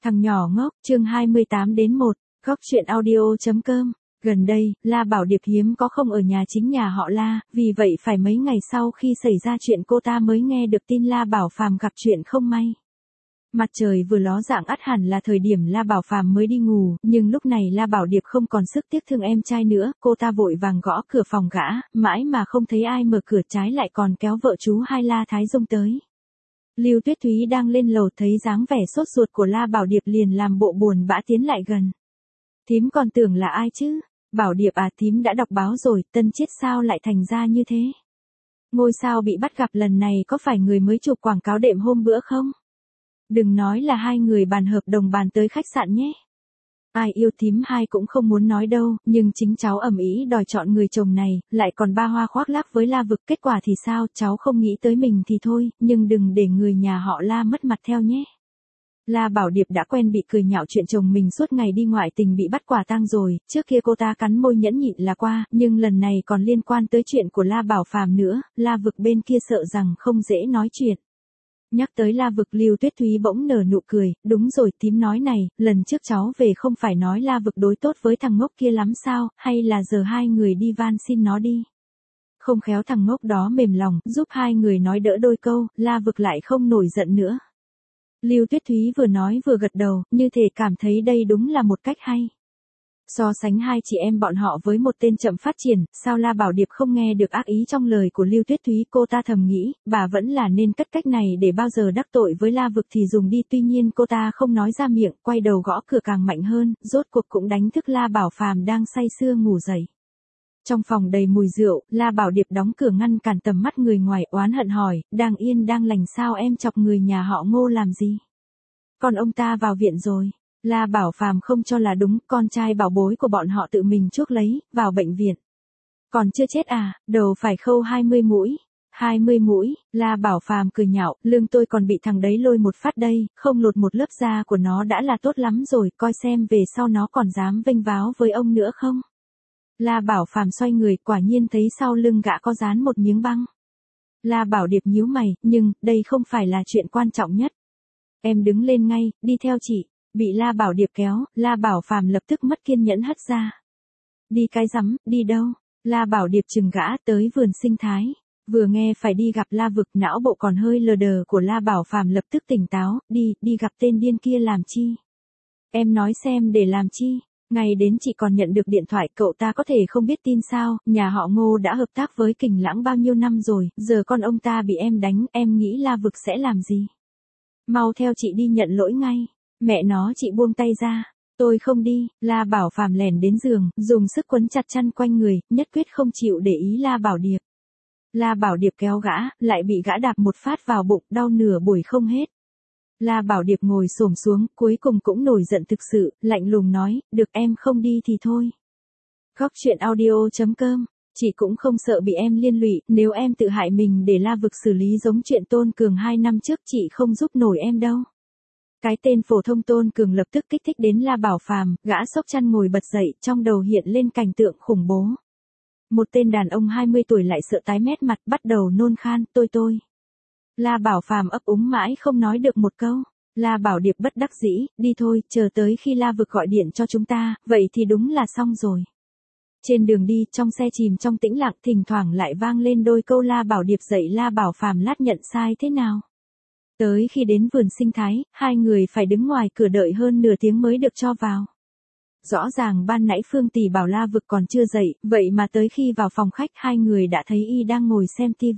Thằng nhỏ ngốc, chương 28 đến 1, góc truyện audio.com. Gần đây, La Bảo Điệp hiếm có không ở nhà chính nhà họ La, vì vậy phải mấy ngày sau khi xảy ra chuyện cô ta mới nghe được tin La Bảo Phàm gặp chuyện không may. Mặt trời vừa ló dạng ắt hẳn là thời điểm La Bảo Phàm mới đi ngủ, nhưng lúc này La Bảo Điệp không còn sức tiếc thương em trai nữa, cô ta vội vàng gõ cửa phòng gã, mãi mà không thấy ai mở cửa, trái lại còn kéo vợ chú hai La Thái Dung tới. Lưu Tuyết Thúy đang lên lầu thấy dáng vẻ sốt ruột của La Bảo Điệp liền làm bộ buồn bã tiến lại gần. Thím còn tưởng là ai chứ? Bảo Điệp à, thím đã đọc báo rồi, Tân Chiết sao lại thành ra như thế? Ngôi sao bị bắt gặp lần này có phải người mới chụp quảng cáo đệm hôm bữa không? Đừng nói là hai người bàn hợp đồng bàn tới khách sạn nhé. Ai yêu thím hai cũng không muốn nói đâu, nhưng chính cháu ầm ĩ đòi chọn người chồng này, lại còn ba hoa khoác lác với La Vực, kết quả thì sao, cháu không nghĩ tới mình thì thôi, nhưng đừng để người nhà họ La mất mặt theo nhé. La Bảo Điệp đã quen bị cười nhạo chuyện chồng mình suốt ngày đi ngoại tình bị bắt quả tang rồi, trước kia cô ta cắn môi nhẫn nhịn là qua, nhưng lần này còn liên quan tới chuyện của La Bảo Phàm nữa, La Vực bên kia sợ rằng không dễ nói chuyện. Nhắc tới La Vực, Lưu Tuyết Thúy bỗng nở nụ cười, đúng rồi, thím nói này, lần trước cháu về không phải nói La Vực đối tốt với thằng ngốc kia lắm sao, hay là giờ hai người đi van xin nó đi. Không khéo thằng ngốc đó mềm lòng, giúp hai người nói đỡ đôi câu, La Vực lại không nổi giận nữa. Lưu Tuyết Thúy vừa nói vừa gật đầu, như thể cảm thấy đây đúng là một cách hay. So sánh hai chị em bọn họ với một tên chậm phát triển, sao La Bảo Điệp không nghe được ác ý trong lời của Lưu Tuyết Thúy, cô ta thầm nghĩ, bà vẫn là nên cất cách này để bao giờ đắc tội với La Vực thì dùng đi, tuy nhiên cô ta không nói ra miệng, quay đầu gõ cửa càng mạnh hơn, rốt cuộc cũng đánh thức La Bảo Phàm đang say sưa ngủ dậy. Trong phòng đầy mùi rượu, La Bảo Điệp đóng cửa ngăn cản tầm mắt người ngoài, oán hận hỏi, đang yên đang lành sao em chọc người nhà họ Ngô làm gì? Còn ông ta vào viện rồi. La Bảo Phàm không cho là đúng, con trai bảo bối của bọn họ tự mình chuốc lấy, vào bệnh viện. Còn chưa chết à, đầu phải khâu 20 mũi. 20 mũi, La Bảo Phàm cười nhạo, lương tôi còn bị thằng đấy lôi một phát đây, không lột một lớp da của nó đã là tốt lắm rồi, coi xem về sau nó còn dám vênh váo với ông nữa không. La Bảo Phàm xoay người, quả nhiên thấy sau lưng gã có dán một miếng băng. La Bảo Điệp nhíu mày, nhưng, đây không phải là chuyện quan trọng nhất. Em đứng lên ngay, đi theo chị. Bị La Bảo Điệp kéo, La Bảo Phàm lập tức mất kiên nhẫn hất ra. Đi cái rắm, đi đâu? La Bảo Điệp chừng gã, tới vườn sinh thái. Vừa nghe phải đi gặp La Vực, não bộ còn hơi lờ đờ của La Bảo Phàm lập tức tỉnh táo, đi gặp tên điên kia làm chi? Em nói xem để làm chi? Ngày đến chị còn nhận được điện thoại, cậu ta có thể không biết tin sao, nhà họ Ngô đã hợp tác với Kình Lãng bao nhiêu năm rồi, giờ con ông ta bị em đánh, em nghĩ La Vực sẽ làm gì? Mau theo chị đi nhận lỗi ngay. Mẹ nó, chị buông tay ra. Tôi không đi. La Bảo Phàm lèn đến giường, dùng sức quấn chặt chăn quanh người, nhất quyết không chịu để ý La Bảo Điệp. La Bảo Điệp kéo gã, lại bị gã đạp một phát vào bụng, đau nửa buổi không hết. La Bảo Điệp ngồi xổm xuống, cuối cùng cũng nổi giận thực sự, lạnh lùng nói, được em không đi thì thôi. Góc truyện audio.com. Chị cũng không sợ bị em liên lụy, nếu em tự hại mình để La Vực xử lý giống chuyện Tôn Cường 2 năm trước, chị không giúp nổi em đâu. Cái tên phổ thông Tôn Cường lập tức kích thích đến La Bảo Phàm, gã xốc chăn ngồi bật dậy, trong đầu hiện lên cảnh tượng khủng bố. Một tên đàn ông 20 tuổi lại sợ tái mét mặt, bắt đầu nôn khan, tôi. La Bảo Phàm ấp úng mãi không nói được một câu. La Bảo Điệp bất đắc dĩ, đi thôi, chờ tới khi La Vực gọi điện cho chúng ta, vậy thì đúng là xong rồi. Trên đường đi, trong xe chìm trong tĩnh lặng, thỉnh thoảng lại vang lên đôi câu La Bảo Điệp dạy La Bảo Phàm lát nhận sai thế nào. Tới khi đến vườn sinh thái, hai người phải đứng ngoài cửa đợi hơn nửa tiếng mới được cho vào. Rõ ràng ban nãy Phương Tỷ bảo La Vực còn chưa dậy, vậy mà tới khi vào phòng khách hai người đã thấy y đang ngồi xem TV.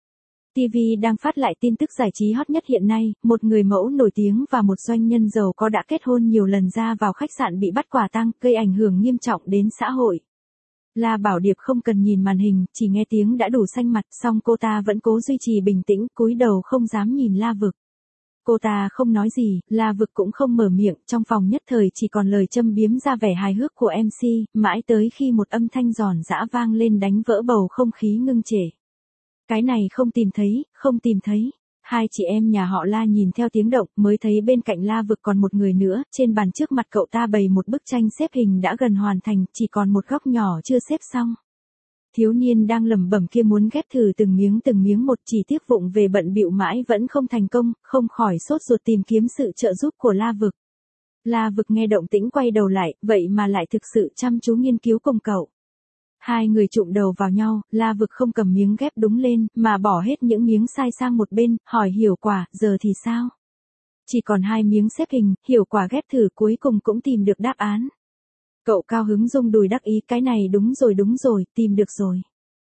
TV đang phát lại tin tức giải trí hot nhất hiện nay, một người mẫu nổi tiếng và một doanh nhân giàu có đã kết hôn nhiều lần ra vào khách sạn bị bắt quả tang, gây ảnh hưởng nghiêm trọng đến xã hội. La Bảo Điệp không cần nhìn màn hình, chỉ nghe tiếng đã đủ xanh mặt, song cô ta vẫn cố duy trì bình tĩnh, cúi đầu không dám nhìn La Vực. Cô ta không nói gì, La Vực cũng không mở miệng, trong phòng nhất thời chỉ còn lời châm biếm ra vẻ hài hước của MC, mãi tới khi một âm thanh giòn giã vang lên đánh vỡ bầu không khí ngưng trệ. Cái này không tìm thấy. Hai chị em nhà họ La nhìn theo tiếng động, mới thấy bên cạnh La Vực còn một người nữa, trên bàn trước mặt cậu ta bày một bức tranh xếp hình đã gần hoàn thành, chỉ còn một góc nhỏ chưa xếp xong. Thiếu niên đang lẩm bẩm kia muốn ghép thử từng miếng một, chỉ tiếc vụng về bận bịu mãi vẫn không thành công, không khỏi sốt ruột tìm kiếm sự trợ giúp của La Vực. La Vực nghe động tĩnh quay đầu lại, vậy mà lại thực sự chăm chú nghiên cứu cùng cậu. Hai người chụm đầu vào nhau, La Vực không cầm miếng ghép đúng lên, mà bỏ hết những miếng sai sang một bên, hỏi Hiểu Quả, giờ thì sao? Chỉ còn 2 miếng xếp hình, Hiểu Quả ghép thử cuối cùng cũng tìm được đáp án. Cậu cao hứng rung đùi đắc ý, cái này đúng rồi, tìm được rồi.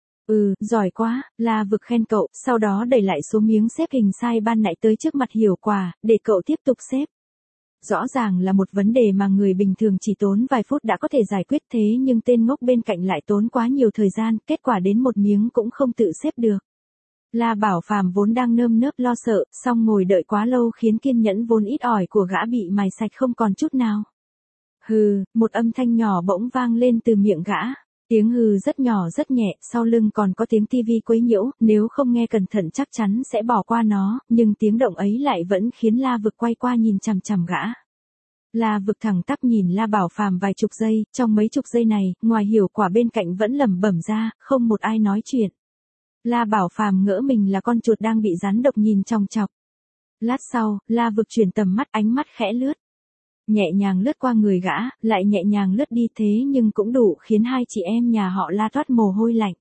Giỏi quá, La Vực khen cậu, sau đó đẩy lại số miếng xếp hình sai ban nãy tới trước mặt Hiểu Quả, để cậu tiếp tục xếp. Rõ ràng là một vấn đề mà người bình thường chỉ tốn vài phút đã có thể giải quyết, thế nhưng tên ngốc bên cạnh lại tốn quá nhiều thời gian, kết quả đến một miếng cũng không tự xếp được. La Bảo Phàm vốn đang nơm nớp lo sợ, song ngồi đợi quá lâu khiến kiên nhẫn vốn ít ỏi của gã bị mài sạch không còn chút nào. Hừ, một âm thanh nhỏ bỗng vang lên từ miệng gã. Tiếng hừ rất nhỏ rất nhẹ, sau lưng còn có tiếng tivi quấy nhiễu, nếu không nghe cẩn thận chắc chắn sẽ bỏ qua nó, nhưng tiếng động ấy lại vẫn khiến La Vực quay qua nhìn chằm chằm gã. La Vực thẳng tắp nhìn La Bảo Phàm vài chục giây, trong mấy chục giây này, ngoài Hiểu Quả bên cạnh vẫn lẩm bẩm ra, không một ai nói chuyện. La Bảo Phàm ngỡ mình là con chuột đang bị rắn độc nhìn chòng chọc. Lát sau, La Vực chuyển tầm mắt, ánh mắt khẽ lướt. Nhẹ nhàng lướt qua người gã, lại nhẹ nhàng lướt đi, thế nhưng cũng đủ khiến hai chị em nhà họ La toát mồ hôi lạnh.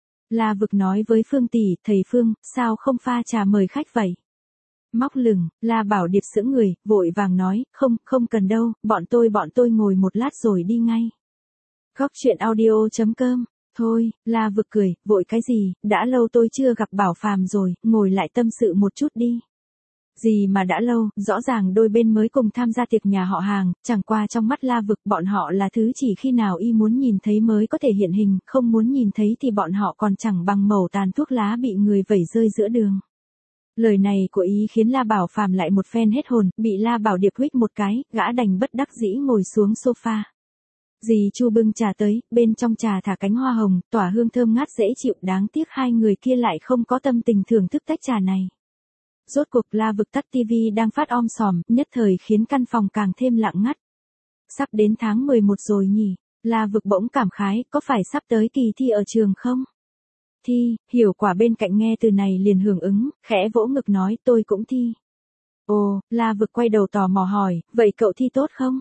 La Vực nói với Phương tỷ, thầy Phương, sao không pha trà mời khách vậy? Móc lửng, La Bảo Điệp sững người, vội vàng nói, không cần đâu, bọn tôi ngồi một lát rồi đi ngay. Góc truyện audio.com. Thôi, La Vực cười, vội cái gì, đã lâu tôi chưa gặp Bảo Phàm rồi, ngồi lại tâm sự một chút đi. Gì mà đã lâu, rõ ràng đôi bên mới cùng tham gia tiệc nhà họ hàng, chẳng qua trong mắt La Vực bọn họ là thứ chỉ khi nào y muốn nhìn thấy mới có thể hiện hình, không muốn nhìn thấy thì bọn họ còn chẳng bằng mẩu tàn thuốc lá bị người vẩy rơi giữa đường. Lời này của ý khiến La Bảo Phàm lại một phen hết hồn, bị La Bảo Điệp huých một cái, gã đành bất đắc dĩ ngồi xuống sofa. Dì Chu bưng trà tới, bên trong trà thả cánh hoa hồng, tỏa hương thơm ngát dễ chịu, đáng tiếc hai người kia lại không có tâm tình thưởng thức tách trà này. Rốt cuộc La Vực tắt tivi đang phát om sòm, nhất thời khiến căn phòng càng thêm lặng ngắt. Sắp đến tháng 11 rồi nhỉ, La Vực bỗng cảm khái, có phải sắp tới kỳ thi ở trường không? Thi, Hiểu Quả bên cạnh nghe từ này liền hưởng ứng, khẽ vỗ ngực nói tôi cũng thi. Ồ, La Vực quay đầu tò mò hỏi, vậy cậu thi tốt không?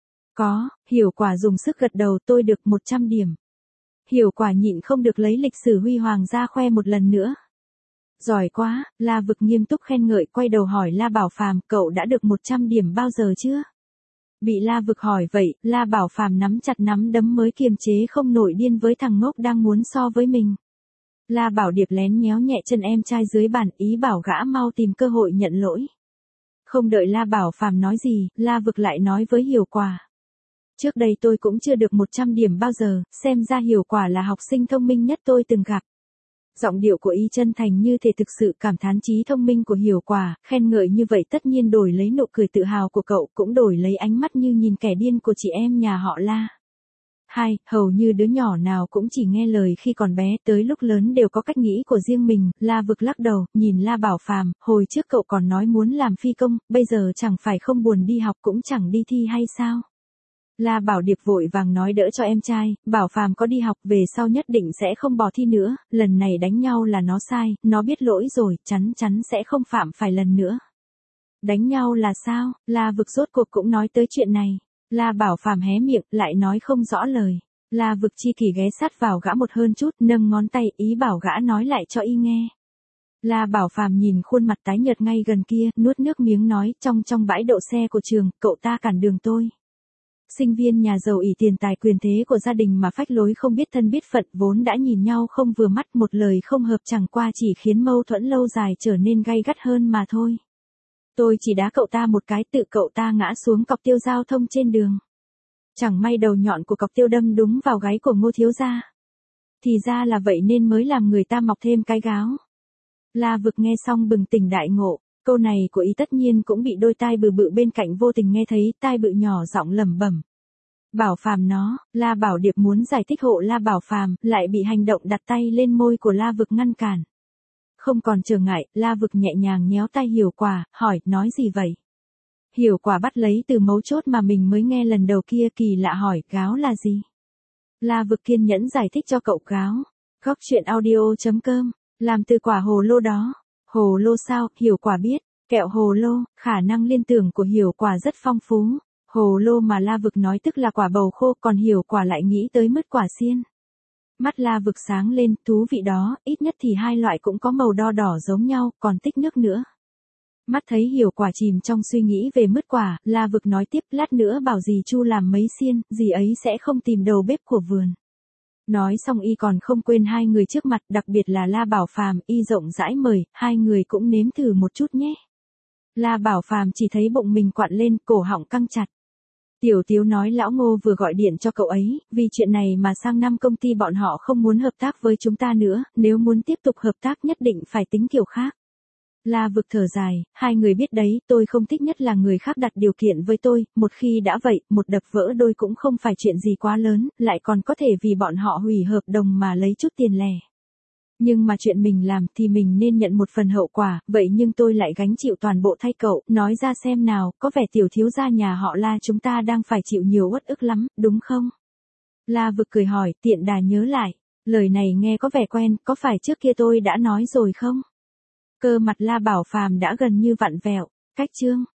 Có, Hiểu Quả dùng sức gật đầu, tôi được 100 điểm. Hiểu Quả nhịn không được lấy lịch sử huy hoàng ra khoe một lần nữa. Giỏi quá, La Vực nghiêm túc khen ngợi, quay đầu hỏi La Bảo Phàm, cậu đã được 100 điểm bao giờ chưa? Bị La Vực hỏi vậy, La Bảo Phàm nắm chặt nắm đấm mới kiềm chế không nổi điên với thằng ngốc đang muốn so với mình. La Bảo Điệp lén nhéo nhẹ chân em trai dưới bàn, ý bảo gã mau tìm cơ hội nhận lỗi. Không đợi La Bảo Phàm nói gì, La Vực lại nói với Hiểu Quả. Trước đây tôi cũng chưa được 100 điểm bao giờ, xem ra Hiểu Quả là học sinh thông minh nhất tôi từng gặp. Giọng điệu của y chân thành như thể thực sự cảm thán trí thông minh của Hiểu Quả, khen ngợi như vậy tất nhiên đổi lấy nụ cười tự hào của cậu, cũng đổi lấy ánh mắt như nhìn kẻ điên của chị em nhà họ La. Hầu như đứa nhỏ nào cũng chỉ nghe lời khi còn bé, tới lúc lớn đều có cách nghĩ của riêng mình. La Vực lắc đầu, nhìn La Bảo Phàm, hồi trước cậu còn nói muốn làm phi công, bây giờ chẳng phải không buồn đi học cũng chẳng đi thi hay sao? La Bảo Điệp vội vàng nói đỡ cho em trai, Bảo Phàm có đi học về sau nhất định sẽ không bỏ thi nữa, lần này đánh nhau là nó sai, nó biết lỗi rồi, chắn chắn sẽ không phạm phải lần nữa. Đánh nhau là sao? La Vực rốt cuộc cũng nói tới chuyện này. La Bảo Phàm hé miệng, lại nói không rõ lời. La Vực chi kỷ ghé sát vào gã một hơn chút, nâng ngón tay, ý bảo gã nói lại cho y nghe. La Bảo Phàm nhìn khuôn mặt tái nhợt ngay gần kia, nuốt nước miếng nói, trong bãi đậu xe của trường, cậu ta cản đường tôi. Sinh viên nhà giàu ỷ tiền tài quyền thế của gia đình mà phách lối không biết thân biết phận, vốn đã nhìn nhau không vừa mắt, một lời không hợp chẳng qua chỉ khiến mâu thuẫn lâu dài trở nên gay gắt hơn mà thôi. Tôi chỉ đá cậu ta một cái, tự cậu ta ngã xuống cọc tiêu giao thông trên đường. Chẳng may đầu nhọn của cọc tiêu đâm đúng vào gáy của Ngô thiếu gia. Thì ra là vậy nên mới làm người ta mọc thêm cái gáo. La Vực nghe xong bừng tỉnh đại ngộ, câu này của ý tất nhiên cũng bị đôi tai bự bự bên cạnh vô tình nghe thấy, tai bự nhỏ giọng lẩm bẩm. Bảo Phàm nó, La Bảo Điệp muốn giải thích hộ La Bảo Phàm, lại bị hành động đặt tay lên môi của La Vực ngăn cản. Không còn trở ngại, La Vực nhẹ nhàng nhéo tay Hiểu Quả, hỏi, nói gì vậy? Hiểu Quả bắt lấy từ mấu chốt mà mình mới nghe lần đầu kia, kỳ lạ hỏi, gáo là gì? La Vực kiên nhẫn giải thích cho cậu gáo. Góc truyện audio.com, làm từ quả hồ lô đó. Hồ lô sao? Hiểu Quả biết, kẹo hồ lô, khả năng liên tưởng của Hiểu Quả rất phong phú. Hồ lô mà La Vực nói tức là quả bầu khô, còn Hiểu Quả lại nghĩ tới mứt quả xiên. Mắt La Vực sáng lên, thú vị đó, ít nhất thì hai loại cũng có màu đo đỏ giống nhau, còn tích nước nữa. Mắt thấy Hiểu Quả chìm trong suy nghĩ về mứt quả, La Vực nói tiếp, lát nữa bảo dì Chu làm mấy xiên, dì ấy sẽ không tìm đầu bếp của vườn. Nói xong y còn không quên hai người trước mặt, đặc biệt là La Bảo Phàm, y rộng rãi mời, hai người cũng nếm thử một chút nhé. La Bảo Phàm chỉ thấy bụng mình quặn lên, cổ họng căng chặt. Tiểu Tiếu nói lão Ngô vừa gọi điện cho cậu ấy, vì chuyện này mà sang năm công ty bọn họ không muốn hợp tác với chúng ta nữa, nếu muốn tiếp tục hợp tác nhất định phải tính kiểu khác. La Vực thở dài, hai người biết đấy, tôi không thích nhất là người khác đặt điều kiện với tôi, một khi đã vậy, một đập vỡ đôi cũng không phải chuyện gì quá lớn, lại còn có thể vì bọn họ hủy hợp đồng mà lấy chút tiền lẻ. Nhưng mà chuyện mình làm thì mình nên nhận một phần hậu quả, vậy nhưng tôi lại gánh chịu toàn bộ thay cậu, nói ra xem nào, có vẻ tiểu thiếu gia nhà họ La chúng ta đang phải chịu nhiều uất ức lắm, đúng không? La Vực cười hỏi, tiện đà nhớ lại, lời này nghe có vẻ quen, có phải trước kia tôi đã nói rồi không? Cơ mặt La Bảo Phàm đã gần như vặn vẹo, cách chương.